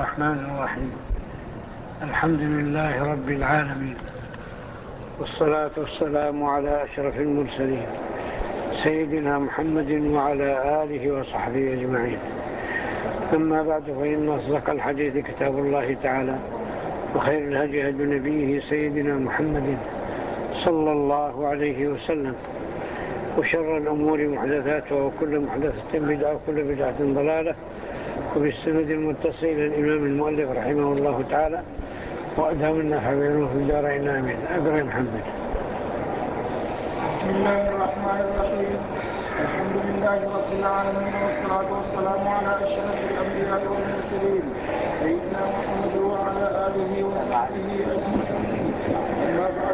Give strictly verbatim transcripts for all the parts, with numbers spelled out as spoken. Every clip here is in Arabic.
الرحمن الرحيم. الحمد لله رب العالمين، والصلاة والسلام على أشرف المرسلين سيدنا محمد وعلى آله وصحبه أجمعين. أما بعد، فإن أصدق الحديث كتاب الله تعالى، وخير الهدي هدي نبيه سيدنا محمد صلى الله عليه وسلم، وشر الأمور محدثاتها، وكل محدثة بدعة، وكل بدعة ضلالة. وبالسند المتصل للإمام المؤلف رحمه الله تعالى، وأدامنا حبيبه في الدارين آمين. أقرأ محمد. بسم الله الرحمن الرحيم. الحمد لله رب العالمين، والصلاة والسلام على أشرف الأنبياء والمرسلين سيدنا محمد وعلى آله وصحبه أجمعين. أما بعد،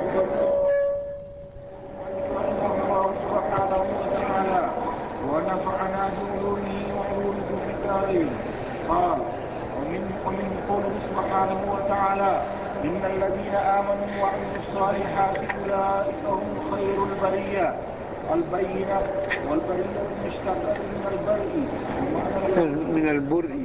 الله سبحانه وتعالى ونفعنا بعلومه وعلومه في الدارين. قال: ومن ومن قوله سبحانه وتعالى: إن الذين آمنوا وعملوا الصالحات أولئك هم خير البرية. البينة والبرية مشتقة من البرء من البرء.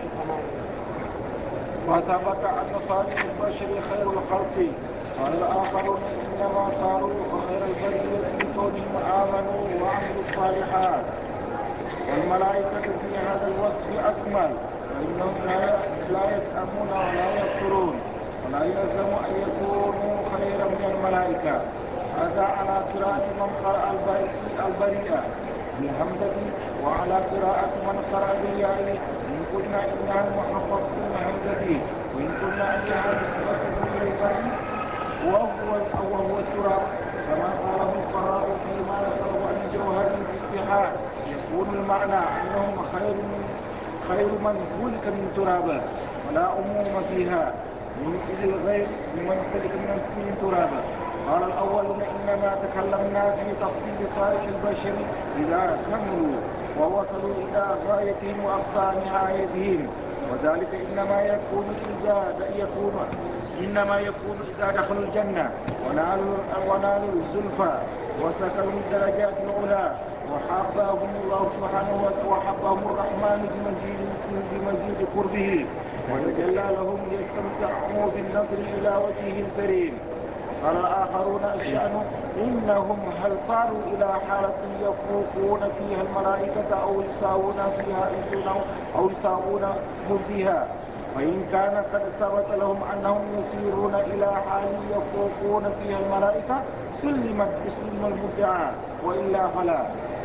وثبت أن صالح البشر خير الخلق. قال الآخرون: إنما صاروا خير البرية بكونهم آمنوا وعملوا الصالحات. والملائكة في هذا الوصف أكمل، فإنهم لا يسأمون ولا يكفرون، ولا يلزم أن يكونوا خيرا من الملائكة. هذا على قراءة من قرأ البريئة بالهمزة، وعلى قراءة من قرأ بالياء. إن قلنا إنها محققة بالهمزة، وإن قلنا إنها نسبة إلى البريء وهو وهو التراب، كما قاله القراء فيما ذكره عن الجوهري في الصحاح. يكون المعنى أنهم خير من خير من خلق من ترابه، ولا عموم فيها من الغير من خلق من ترابه. قال الأولون: إنما تكلمنا في تفصيل صالح البشر إذا كملوا ووصلوا إلى غايتهم وأقصى نهايتهم، وذلك إنما يكون إذا يكون إنما يكون إذا دخلوا الجنة ونالوا ونالوا الزلفى وسكنوا الدرجات العلى، وحبهم الله سبحانه وحبهم الرحمن بمزيد بمزيد قربه، وتجلى لهم ليستمتعوا بالنظر إلى وجهه الكريم. قال الآخرون: الشأن إنهم هل صاروا إلى حالة يفوقون فيها الملائكة أو يساوون فيها أو يساوون فيها. فإن كان قد ثبت لهم أنهم يسيرون إلى حال يفوقون فيها الملائكة سلمت بسلم المدعى، وإلا فلا.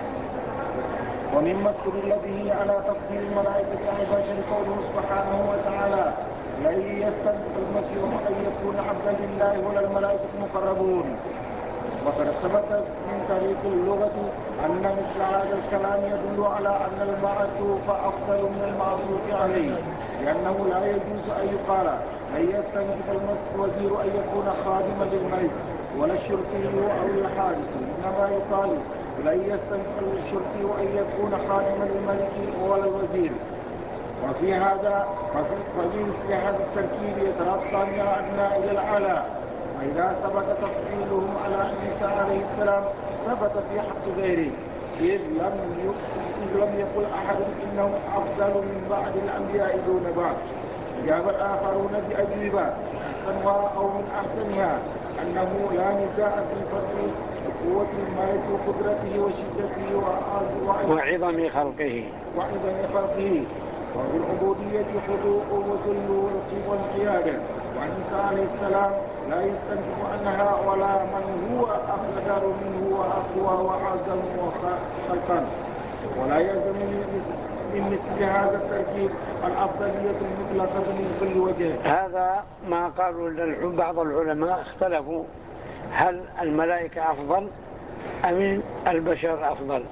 ومما استدل به على تفضيل الملائكة على البشر قوله سبحانه وتعالى: لن يستنكف المسيح أن يكون عبدا لله ولا الملائكة المقربون. وقد ثبت من طريق اللغة أن مثل هذا الكلام يدل على أن المعطوف أفضل من المعطوف عليه، لأنه لا يجوز أن يقال لن يستنكف الوزير أن يكون خادما للملك ولا الشرطي أو الحارس، إنما يقال لن يستنكف الشرطي أن يكون خادما للملك ولا الوزير. وفي هذا وفي مثل هذا التركيب يترقى من الأدنى إلى الأعلى. وإذا ثبت تفضيلهم على عيسى عليه السلام ثبت في حق غيره، إذ لم لم يقل أحد إنهم أفضل من بعض الأنبياء دون بعض. أجاب الآخرون بأجوبة أحسنها أو من أحسنها أنه لا نزاع في فضل قوة الملك وقدرته وشدته وعظم خلقه وعظم خلقه وفي العبودية خضوع وذل والقيادة. وعيسى عليه السلام لا يستنكف عنها ولا من هو أقدر منه وأقوى وأعظم خلقا. ولا يلزم من مثل هذا التركيب الأفضلية المطلقة من كل وجه. هذا ما قالوا بعض العلماء اختلفوا هل الملائكة أفضل أم البشر أفضل.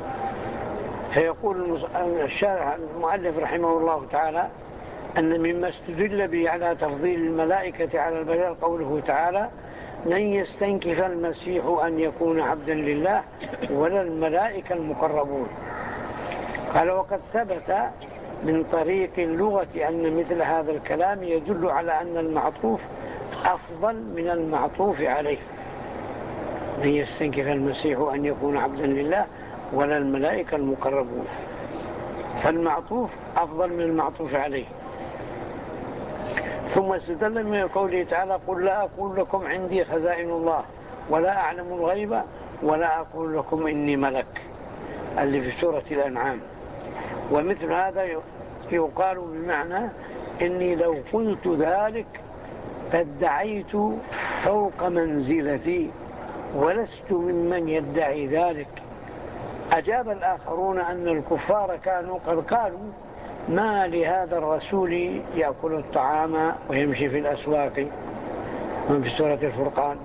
فيقول الشارح المؤلف رحمه الله تعالى أن مما استدل به على تفضيل الملائكة على البشر قوله تعالى: لن يستنكف المسيح أن يكون عبدا لله ولا الملائكة المقربون. قال: وقد ثبت من طريق اللغة أن مثل هذا الكلام يدل على أن المعطوف أفضل من المعطوف عليه. لن يستنكف المسيح أن يكون عبدا لله ولا الملائكة المقربون، فالمعطوف أفضل من المعطوف عليه. ثم استدل من قوله تعالى قل لا أقول لكم عندي خزائن الله ولا أعلم الغيب ولا أقول لكم إني ملك اللي في سورة الأنعام. ومثل هذا يقال بمعنى إني لو قلت ذلك فادعيت فوق منزلتي ولست ممن يدعي ذلك. أجاب الآخرون أن الكفار كانوا قد قالوا ما لهذا الرسول يأكل الطعام ويمشي في الأسواق من في سورة الفرقان،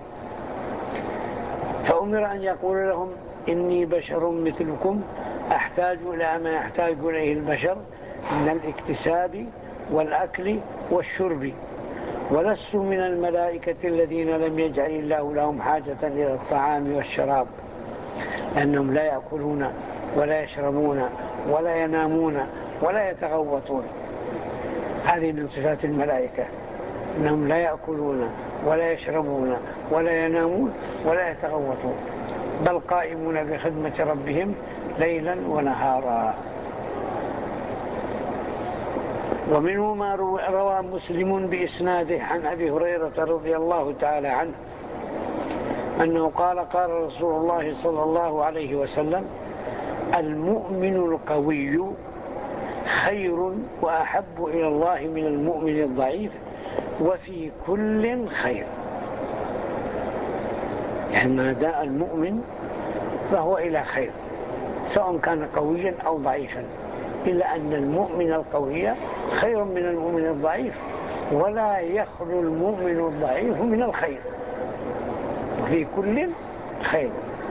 فأمر أن يقول لهم إني بشر مثلكم أحتاج إلى ما يحتاج إليه البشر من الاكتساب والأكل والشرب، ولست من الملائكة الذين لم يجعل الله لهم حاجة إلى الطعام والشراب، لأنهم لا يأكلون ولا يشربون ولا ينامون ولا يتغوطون. هذه من صفات الملائكة، أنهم لا يأكلون ولا يشربون ولا ينامون ولا يتغوطون، بل قائمون بخدمة ربهم ليلا ونهارا. ومنه ما روى مسلم بإسناده عن أبي هريرة رضي الله تعالى عنه أنه قال قال رسول الله صلى الله عليه وسلم المؤمن القوي خير وأحب إلى الله من المؤمن الضعيف وفي كل خير. يعني ما داء المؤمن فهو إلى خير سواء كان قويا أو ضعيفا، إلا أن المؤمن القوي خير من المؤمن الضعيف، ولا يخلو المؤمن الضعيف من الخير، وفي كل خير.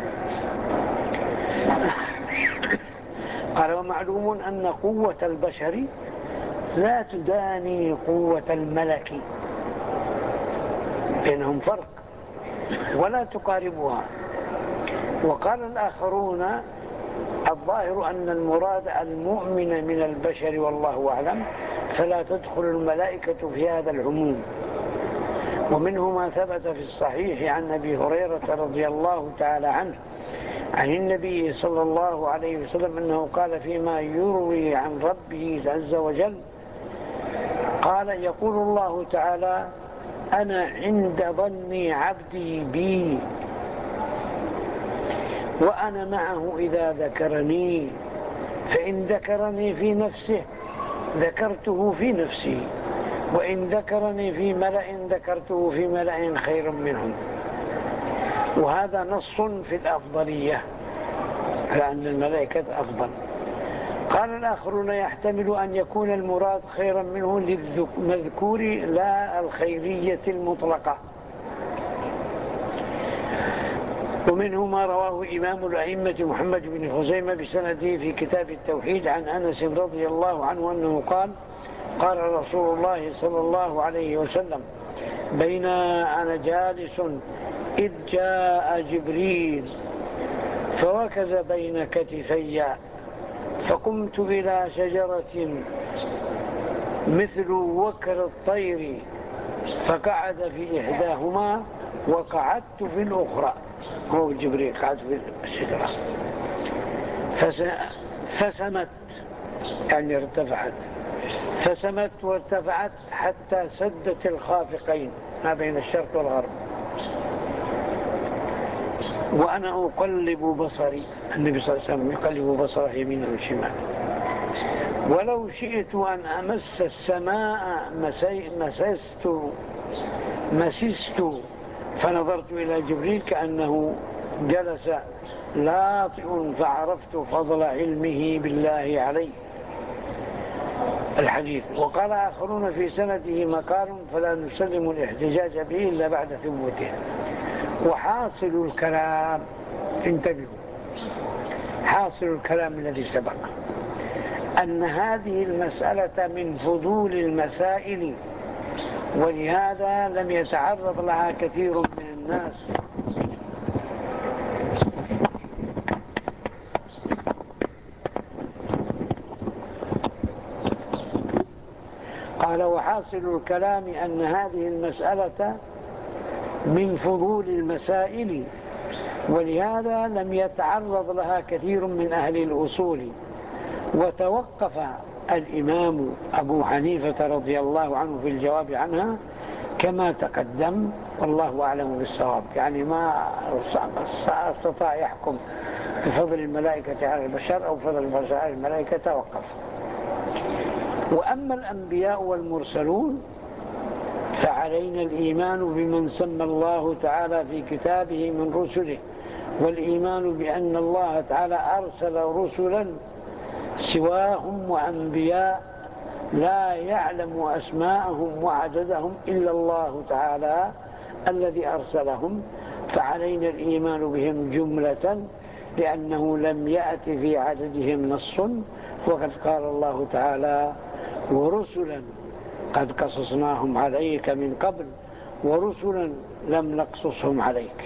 قال ومعلوم أن قوة البشر لا تداني قوة الملك، بينهم فرق ولا تقاربها. وقال الآخرون الظاهر أن المراد المؤمن من البشر والله أعلم، فلا تدخل الملائكة في هذا العموم. ومنه ما ثبت في الصحيح عن أبي هريرة رضي الله تعالى عنه عن النبي صلى الله عليه وسلم أنه قال فيما يروي عن ربه عز وجل قال يقول الله تعالى أنا عند ظن عبدي بي وأنا معه إذا ذكرني، فإن ذكرني في نفسه ذكرته في نفسي، وإن ذكرني في ملأ ذكرته في ملأ خير منهم. وهذا نص في الأفضلية على أن الملائكة أفضل. قال الآخرون يحتمل أن يكون المراد خيرا منه للمذكور لا الخيرية المطلقة. ومنه ما رواه إمام الأئمة محمد بن خزيمة بسنده في كتاب التوحيد عن أنس رضي الله عنه أنه قال قال رسول الله صلى الله عليه وسلم بين أنا جالس إذ جاء جبريل فوكز بين كتفي فقمت إلى شجرة مثل وكر الطير فقعد في إحداهما وقعدت في الأخرى. هو جبريل قعد في الشجرة فسمت يعني ارتفعت فسمت وارتفعت حتى سدت الخافقين ما بين الشرق والغرب، وأنا أقلب بصري. النبي صلى الله عليه وسلم يقلب بصره يمين وشمال. ولو شئت أن أمس السماء مسست مسست فنظرت إلى جبريل كأنه جلس لاطئ فعرفت فضل علمه بالله عليه. الحديث. وقال آخرون في سنده مقال فلا نسلم الاحتجاج به إلا بعد ثبوته. وحاصل الكلام انتبهوا، حاصل الكلام الذي سبق أن هذه المسألة من فضول المسائل، ولهذا لم يتعرض لها كثير من الناس. قال وحاصل الكلام أن هذه المسألة من فضول المسائل، ولهذا لم يتعرض لها كثير من أهل الأصول، وتوقف الإمام أبو حنيفة رضي الله عنه في الجواب عنها كما تقدم، والله أعلم بالصواب. يعني ما استطاع يحكم بفضل الملائكة على البشر أو فضل البشر على الملائكة، توقف. وأما الأنبياء والمرسلون فعلينا الإيمان بمن سمى الله تعالى في كتابه من رسله، والإيمان بأن الله تعالى أرسل رسلا سواهم وأنبياء لا يعلم أسماءهم وعددهم إلا الله تعالى الذي أرسلهم، فعلينا الإيمان بهم جملة، لأنه لم يأت في عددهم نص. وقد قال الله تعالى: ورسلا قد قصصناهم عليك من قبل ورسلا لم نقصصهم عليك.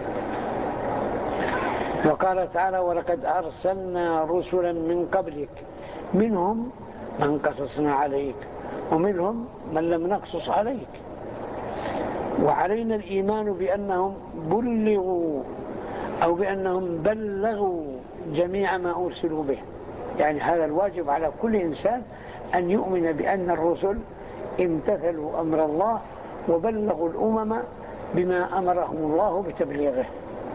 وقال تعالى: ولقد أرسلنا رسلا من قبلك منهم من قصصنا عليك ومنهم من لم نقصص عليك. وعلينا الإيمان بأنهم بلغوا أو بأنهم بلغوا جميع ما أرسلوا به. يعني هذا الواجب على كل إنسان أن يؤمن بأن الرسل امتثلوا أمر الله وبلغوا الأمم بما أمرهم الله بتبليغه،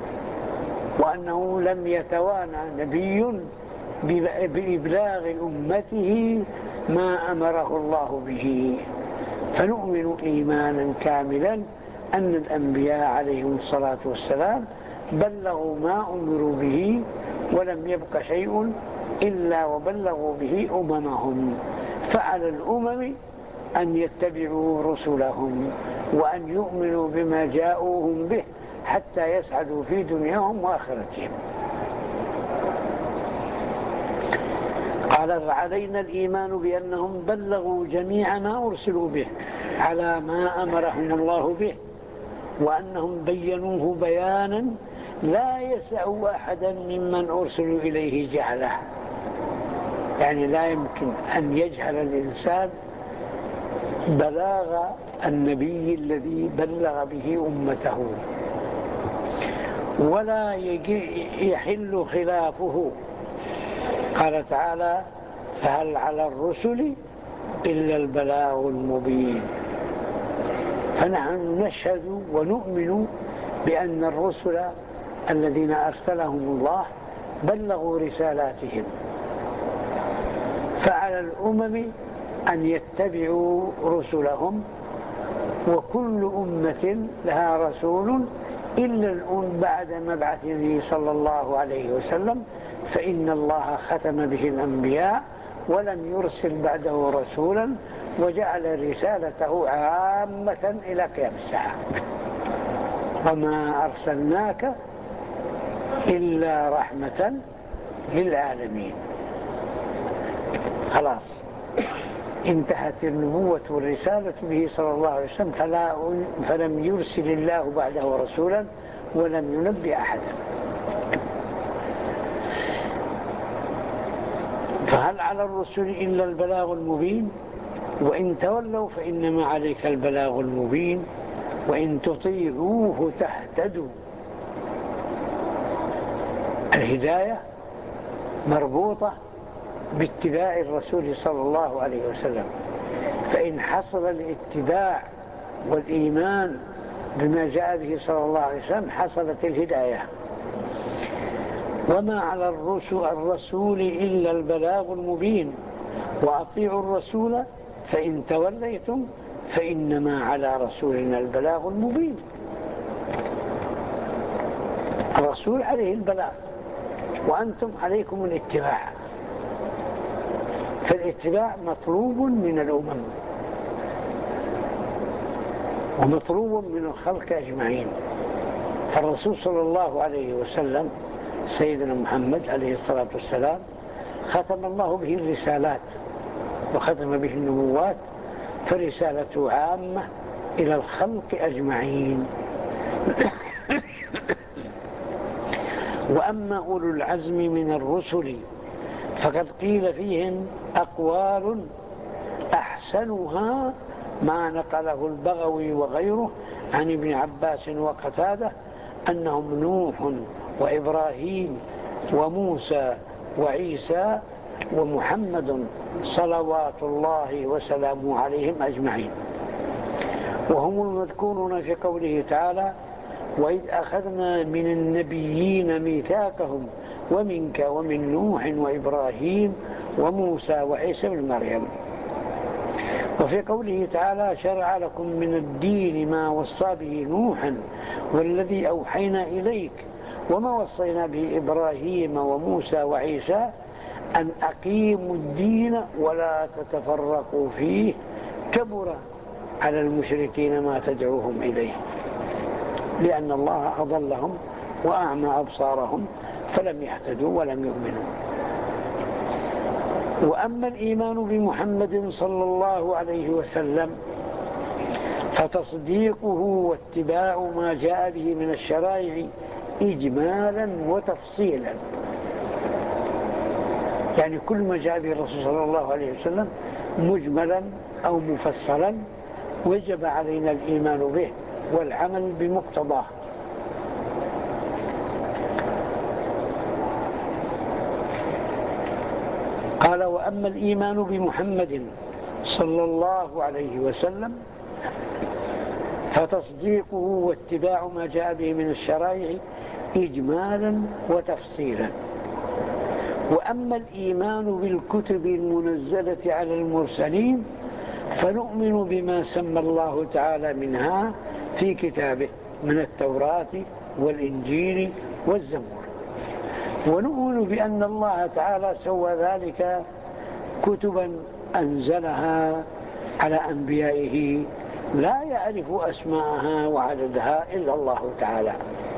وأنه لم يتوانى نبي بإبلاغ أمته ما أمره الله به. فنؤمن إيمانا كاملا أن الأنبياء عليهم الصلاة والسلام بلغوا ما أمروا به، ولم يبق شيء إلا وبلغوا به أممهم. فعلى الأمم أن يتبعوا رسلهم وأن يؤمنوا بما جاءوهم به حتى يسعدوا في دنياهم وآخرتهم. قال: فعلينا الإيمان بأنهم بلغوا جميع ما أرسلوا به على ما أمرهم الله به، وأنهم بينوه بيانا لا يسع أحدا ممن أرسلوا إليه جهله. يعني لا يمكن أن يجهل الإنسان بلاغ النبي الذي بلغ به أمته، ولا يحل خلافه. قال تعالى: فهل على الرسل إلا البلاغ المبين. فنحن نشهد ونؤمن بأن الرسل الذين أرسلهم الله بلغوا رسالاتهم، فعلى الأمم أن يتبعوا رسلهم. وكل أمة لها رسول إلا الأم بعد مبعثه صلى الله عليه وسلم، فإن الله ختم به الأنبياء ولم يرسل بعده رسولا، وجعل رسالته عامة إلى قيام الساعة. وما أرسلناك إلا رحمة للعالمين. خلاص انتهت النبوة والرسالة به صلى الله عليه وسلم، فلا فلم يرسل الله بعده رسولا ولم ينبئ أحدا. فهل على الرسل إلا البلاغ المبين، وإن تولوا فإنما عليك البلاغ المبين وإن تطيعوه تهتدوا. الهداية مربوطة باتباع الرسول صلى الله عليه وسلم، فإن حصل الاتباع والإيمان بما جاء به صلى الله عليه وسلم حصلت الهداية. وما على الرسول إلا البلاغ المبين وأطيعوا الرسول فإن توليتم فإنما على رسولنا البلاغ المبين. الرسول عليه البلاغ وأنتم عليكم الاتباع، فالاتباع مطلوب من الأمم ومطلوب من الخلق أجمعين. فالرسول صلى الله عليه وسلم سيدنا محمد عليه الصلاة والسلام ختم الله به الرسالات وختم به النبوات، فرسالته عامة إلى الخلق أجمعين. وأما أولو العزم من الرسل فقد قيل فيهم أقوال أحسنها ما نقله البغوي وغيره عن ابن عباس وقتاده أنهم نوح وإبراهيم وموسى وعيسى ومحمد صلوات الله وسلامه عليهم أجمعين. وهم المذكورون في قوله تعالى: وإذ أخذنا من النبيين ميثاقهم ومنك ومن نوح وإبراهيم وموسى وعيسى بن مريم. وفي قوله تعالى: شرع لكم من الدين ما وصى به نوحا والذي أوحينا إليك وما وصينا به إبراهيم وموسى وعيسى أن أقيموا الدين ولا تتفرقوا فيه كبر على المشركين ما تدعوهم إليه، لأن الله أضلهم وأعمى أبصارهم فلم يهتدوا ولم يؤمنوا. وأما الإيمان بمحمد صلى الله عليه وسلم فتصديقه واتباع ما جاء به من الشرائع إجمالا وتفصيلا، يعني كل ما جاء به الرسول صلى الله عليه وسلم مجملا أو مفصلا وجب علينا الإيمان به والعمل بمقتضاه. قال: وأما الإيمان بمحمد صلى الله عليه وسلم فتصديقه واتباع ما جاء به من الشرائع إجمالا وتفصيلا. وأما الإيمان بالكتب المنزلة على المرسلين فنؤمن بما سمى الله تعالى منها في كتابه من التوراة والإنجيل والزبور، ونؤمن بأن الله تعالى سوى ذلك كتبا أنزلها على أنبيائه لا يعرف أسماءها وعددها إلا الله تعالى.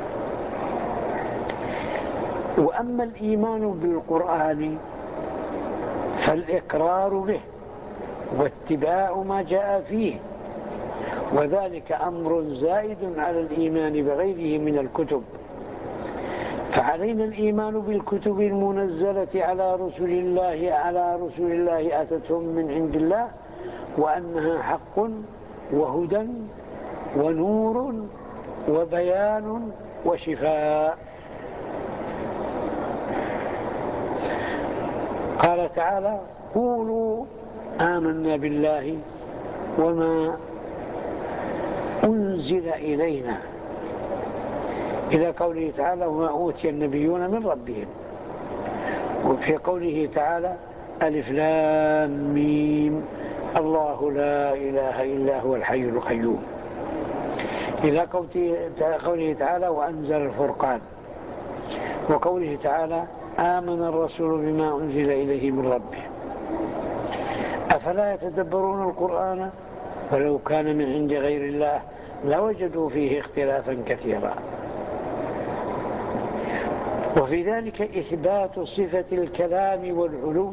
وأما الإيمان بالقرآن فالإقرار به واتباع ما جاء فيه، وذلك أمر زائد على الإيمان بغيره من الكتب. فعلينا الإيمان بالكتب المنزلة على رسل الله على رسل الله أتتهم من عند الله، وأنها حق وهدى ونور وبيان وشفاء. قال تعالى: قولوا آمنا بالله وما أنزل إلينا، إلى قوله تعالى: وما أوتي النبيون من ربهم. وفي قوله تعالى: ألف لام ميم الله لا إله إلا هو الحي القيوم، إلى قوله تعالى: وأنزل الفرقان. وقوله تعالى: آمن الرسول بما أنزل إليه من ربه. أفلا يتدبرون القرآن ولو كان من عند غير الله لوجدوا فيه اختلافا كثيرا. وفي ذلك إثبات صفة الكلام والعلو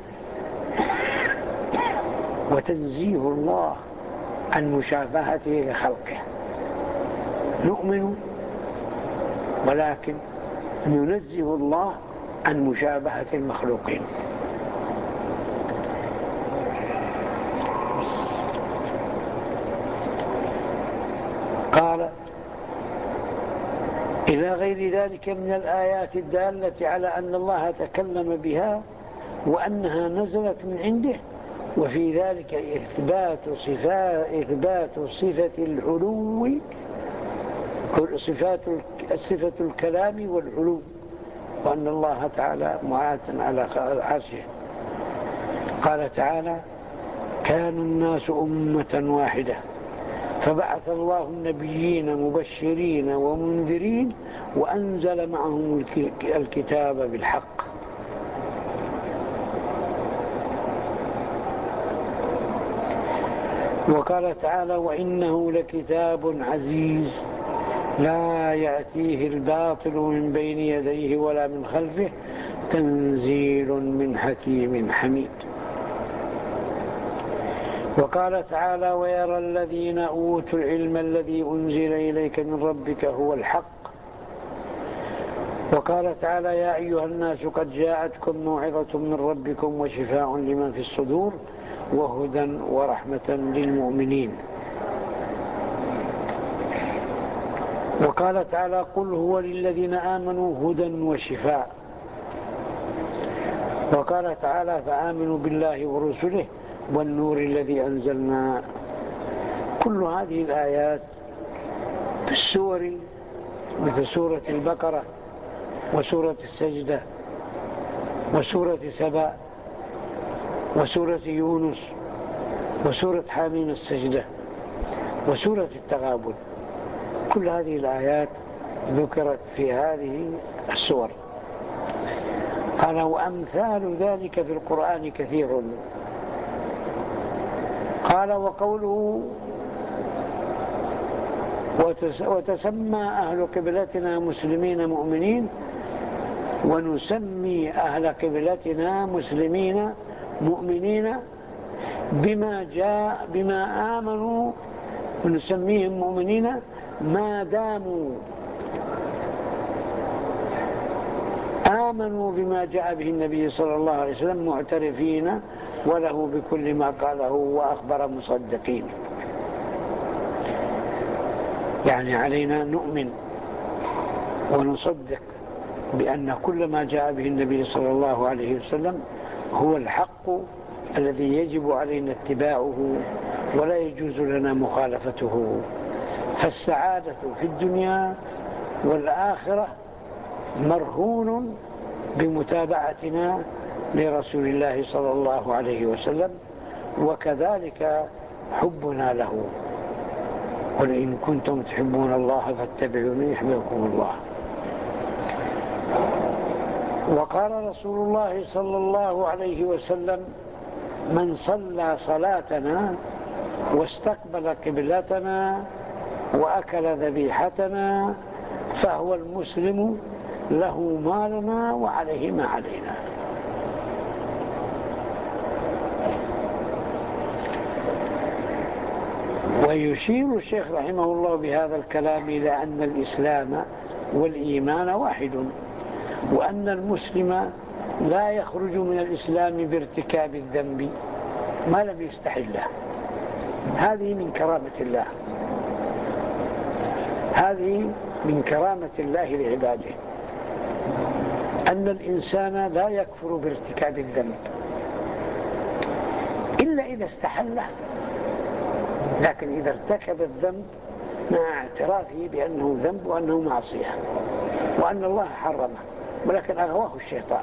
وتنزيه الله عن مشابهته لخلقه. نؤمن ولكن ننزه الله عن مشابهة المخلوقين. قال: إلى غير ذلك من الآيات الدالة على أن الله تكلم بها وأنها نزلت من عنده. وفي ذلك إثبات صفة إثبات صفة العلو، صفات صفة الكلام والعلو، وأن الله تعالى معات على عرشه. قال تعالى: كان الناس أمة واحدة فبعث الله النبيين مبشرين ومنذرين وأنزل معهم الكتاب بالحق. وقال تعالى: وإنه لكتاب عزيز لا يأتيه الباطل من بين يديه ولا من خلفه تنزيل من حكيم حميد. وقال تعالى: ويرى الذين أوتوا العلم الذي أنزل إليك من ربك هو الحق. وقال تعالى: يا أيها الناس قد جاءتكم موعظة من ربكم وشفاء لما في الصدور وهدى ورحمة للمؤمنين. وقال تعالى: قل هو للذين آمنوا هدى وشفاء. وقال تعالى فآمنوا بالله ورسله والنور الذي أنزلنا. كل هذه الآيات في السور مثل سورة البقرة وسورة السجدة وسورة سبأ وسورة يونس وسورة حامين السجدة وسورة التغابن، كل هذه الآيات ذكرت في هذه السور. قال وأمثال ذلك في القرآن كثير. قال وقوله وتسمى أهل قبلتنا مسلمين مؤمنين ونسمي أهل قبلتنا مسلمين مؤمنين بما جاء بما آمنوا، ونسميهم مؤمنين ما داموا آمنوا بما جاء به النبي صلى الله عليه وسلم معترفين وله بكل ما قاله وأخبر مصدقين. يعني علينا نؤمن ونصدق بأن كل ما جاء به النبي صلى الله عليه وسلم هو الحق الذي يجب علينا اتباعه ولا يجوز لنا مخالفته. فالسعادة في الدنيا والآخرة مرهون بمتابعتنا لرسول الله صلى الله عليه وسلم، وكذلك حبنا له. قل إن كنتم تحبون الله فاتبعوني يحببكم الله. وقال رسول الله صلى الله عليه وسلم من صلى صلاتنا واستقبل قبلتنا وأكل ذبيحتنا فهو المسلم له مالنا وعليه ما علينا. ويشير الشيخ رحمه الله بهذا الكلام إلى أن الإسلام والإيمان واحد، وأن المسلم لا يخرج من الإسلام بارتكاب الذنب ما لم يستحله. هذه من كرامة الله، هذه من كرامة الله لعباده، أن الإنسان لا يكفر بارتكاب الذنب إلا إذا استحله، لكن إذا ارتكب الذنب مع اعترافه بأنه ذنب وأنه معصية وأن الله حرمه ولكن أغواه الشيطان،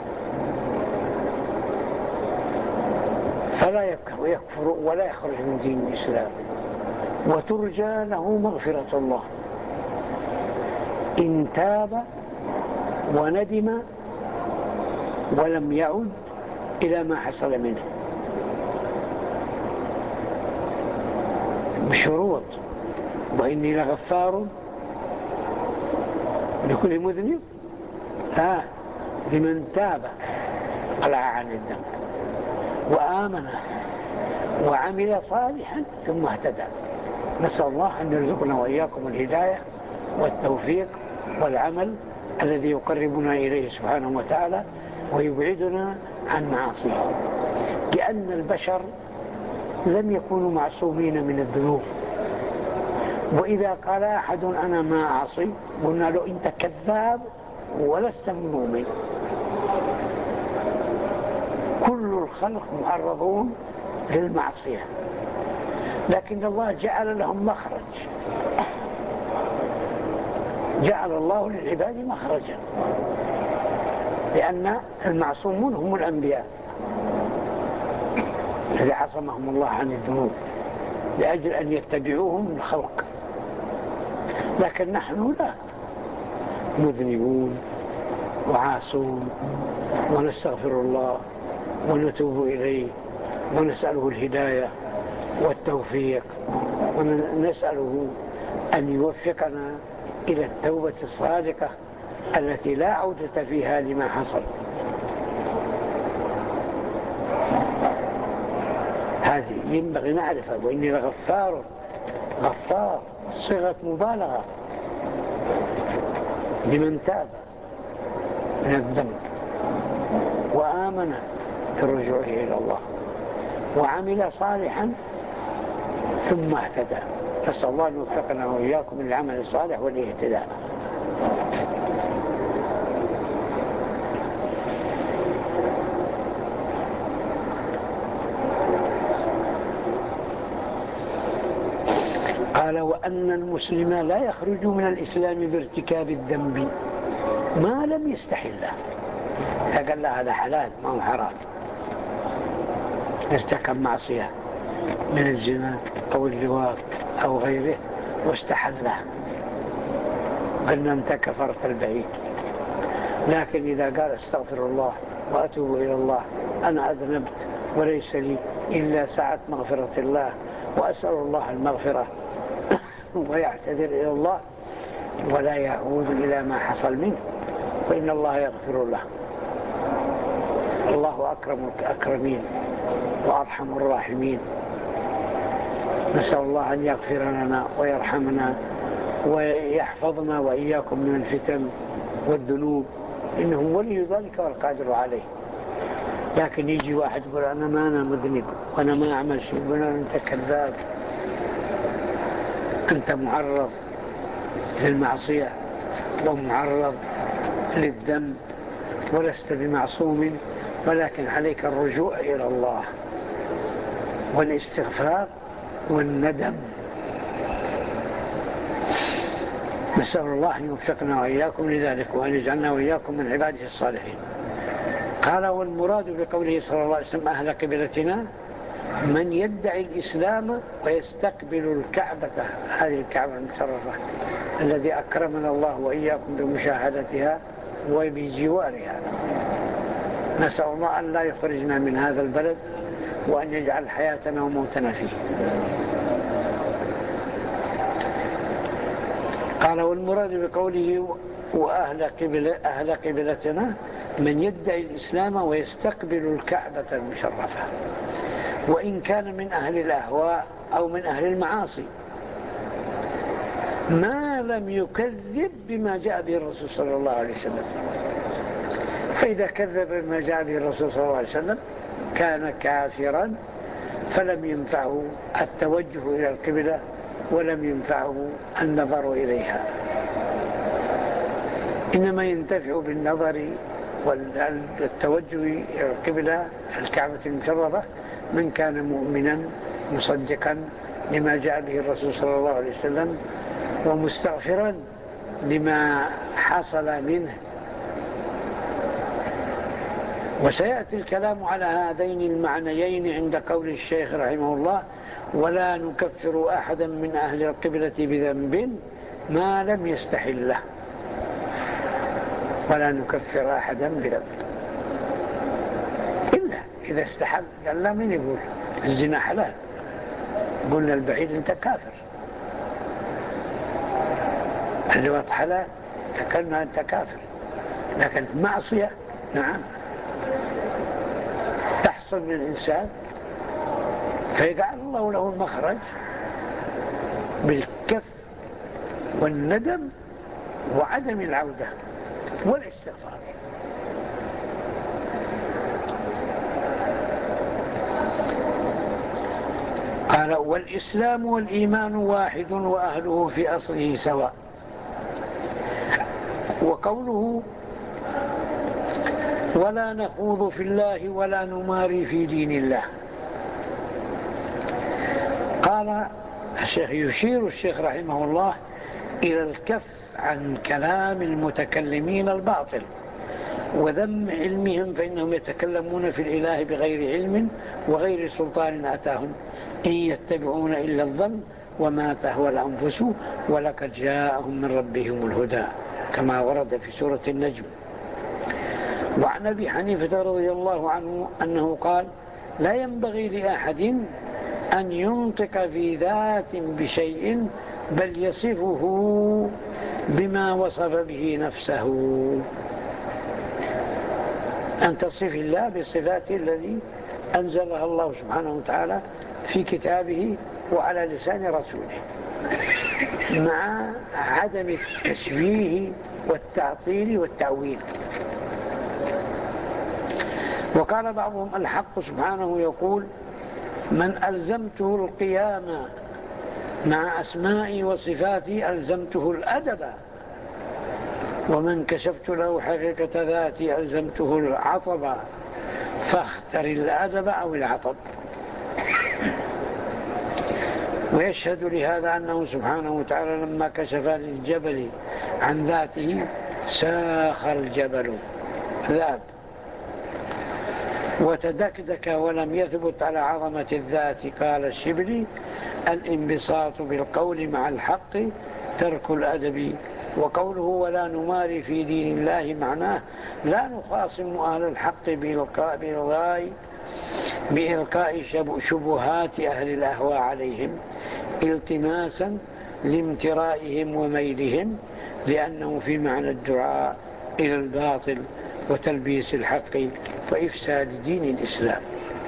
فلا يكفر ولا يخرج من دين الإسلام، وترجى له مغفرة الله إن تاب وندم ولم يعد إلى ما حصل منه بشروط. وإني لغفار لكل مذنب ها لمن تاب قلع عن الذنب وآمن وعمل صالحا ثم اهتدى. نسأل الله أن يرزقنا وإياكم الهداية والتوفيق والعمل الذي يقربنا إليه سبحانه وتعالى ويبعدنا عن معاصيه، لأن البشر لم يكونوا معصومين من الذنوب. وإذا قال أحد أنا ما أعصي قلنا له أنت كذاب ولست مؤمن. كل الخلق معرضون للمعصية، لكن الله جعل لهم مخرج، جعل الله للعباد مخرجا، لأن المعصومون هم الأنبياء الذي عصمهم الله عن الذنوب لأجل أن يتبعوهم الخلق، لكن نحن لا، مذنبون وعاصون ونستغفر الله ونتوب إليه ونسأله الهداية والتوفيق، ونسأله أن يوفقنا إلى التوبة الصادقة التي لا عودة فيها لما حصل. هذه ينبغي نعرفها. وإني لغفار، غفار صيغة مبالغة لمن تاب من الذنب وآمن برجوعه إلى الله وعمل صالحا ثم اهتدى. نسأل الله أن يوفقنا وإياكم للعمل الصالح والاهتداء. قال وأن المسلم لا يخرج من الإسلام بارتكاب الذنب ما لم يستحله. قال له هذا حلال ما هو حرام، ارتكب معصية من الزنا أو اللواط أو غيره واستحله، قلنا أنت كفرت البعيد. لكن إذا قال استغفر الله وأتوب إلى الله، أنا أذنبت وليس لي إلا سعة مغفرة الله وأسأل الله المغفرة ويعتذر إلى الله ولا يعود إلى ما حصل منه، فإن الله يغفر له. الله أكرم الأكرمين وأرحم الراحمين. نسأل الله أن يغفر لنا ويرحمنا ويحفظنا وإياكم من الفتن والذنوب، إنه ولي ذلك والقادر عليه. لكن يجي واحد يقول أنا ما أنا مذنب وأنا ما أعمل شيء، يقول أنت كذاب، أنت معرض للمعصية ومعرض للذنب ولست بمعصوم، ولكن عليك الرجوع إلى الله والاستغفار والندم. نسأل الله أن يوفقنا وإياكم لذلك وأن يجعلنا وإياكم من عباده الصالحين. قال والمراد بقوله صلى الله عليه وسلم أهل قبلتنا من يدعي الإسلام ويستقبل الكعبة، هذه الكعبة المشرفة الذي أكرمنا الله وإياكم بمشاهدتها وبجوارها. نسأل الله أن لا يخرجنا من هذا البلد وأن يجعل حياتنا وموتنا فيه. قال والمراد بقوله وأهل قبل أهل قبلتنا من يدعي الإسلام ويستقبل الكعبة المشرفة، وإن كان من أهل الأهواء أو من أهل المعاصي، ما لم يكذب بما جاء به الرسول صلى الله عليه وسلم. فإذا كذب بما جاء به الرسول صلى الله عليه وسلم كان كافرا، فلم ينفعه التوجه إلى القبلة ولم ينفعه النظر إليها، إنما ينتفع بالنظر والتوجه إلى القبلة الكعبة المشرفة من كان مؤمنا مصدقا لما جاء به الرسول صلى الله عليه وسلم ومستغفرا لما حصل منه. وسيأتي الكلام على هذين المعنيين عند قول الشيخ رحمه الله ولا نكفر أحدا من أهل القبلة بذنب ما لم يستحله. ولا نكفر أحدا بذنب إلا إذا استحل. قال لا، من يقول الزنا حلال؟ قلنا البعيد أنت كافر. اللواط حلال، تكلمنا أنت كافر. لكن معصية نعم تحصل من الإنسان، فيجعل الله له المخرج بالكف والندم وعدم العودة والاستغفار. قال والإسلام والإيمان واحد وأهله في أصله سواء. وقوله ولا نخوض في الله ولا نماري في دين الله، قال الشيخ يشير الشيخ رحمه الله إلى الكف عن كلام المتكلمين الباطل وذم علمهم، فإنهم يتكلمون في الإله بغير علم وغير سلطان أتاهم، إن يتبعون إلا الظن وما تهوى الأنفس ولقد جاءهم من ربهم الهدى، كما ورد في سورة النجم. وعن أبي حنيفة رضي الله عنه أنه قال لا ينبغي لأحد أن ينطق في ذات بشيء بل يصفه بما وصف به نفسه، أن تصف الله بصفاته الذي أنزلها الله سبحانه وتعالى في كتابه وعلى لسان رسوله، مع عدم التشبيه والتعطيل والتأويل. وقال بعضهم الحق سبحانه يقول من ألزمته القيام مع أسمائي وصفاتي ألزمته الأدب، ومن كشفت له حقيقة ذاتي ألزمته العطب، فاختر الأدب أو العطب. ويشهد لهذا أنه سبحانه وتعالى لما كشف للجبل عن ذاته ساخ الجبل ذاب وتدكدك ولم يثبت على عظمة الذات. قال الشبلي: الانبساط بالقول مع الحق ترك الأدب. وقوله ولا نماري في دين الله معناه لا نخاصم أهل الحق بإلقاء, بإلغاء, بإلقاء شبهات أهل الأهواء عليهم التماسا لامترائهم وميلهم، لأنه في معنى الدعاء إلى الباطل وتلبيس الحق وإفساد دين الإسلام.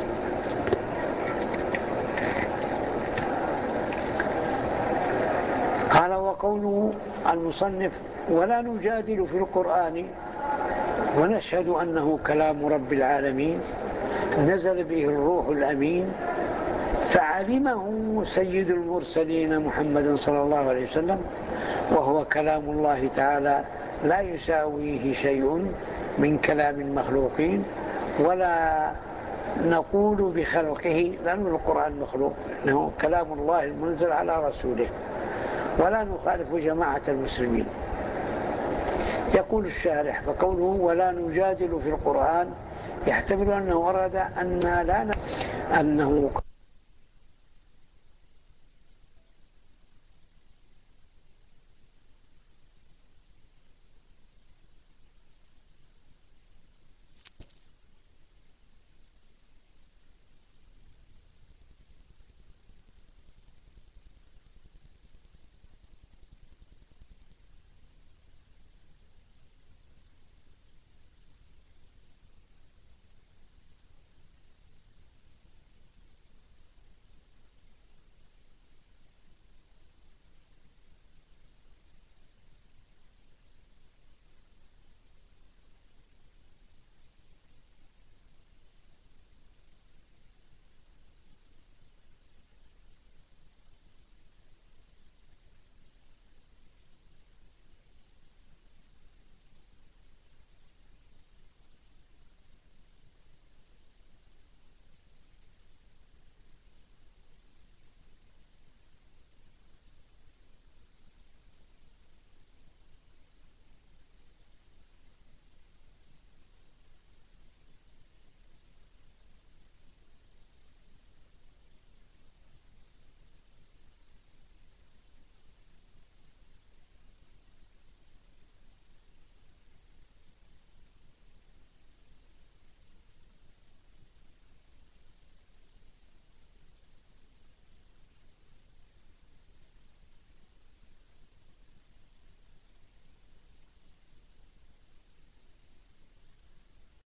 قال: وقوله المصنف ولا نجادل في القرآن ونشهد أنه كلام رب العالمين نزل به الروح الأمين فعلمه سيد المرسلين محمد صلى الله عليه وسلم، وهو كلام الله تعالى لا يساويه شيء من كلام المخلوقين، ولا نقول بخلقه لأن القرآن مخلوق، إنه كلام الله المنزل على رسوله، ولا نخالف جماعة المسلمين. يقول الشارح: فقوله ولا نجادل في القرآن يحتمل أنه أراد أن لا ن... أنه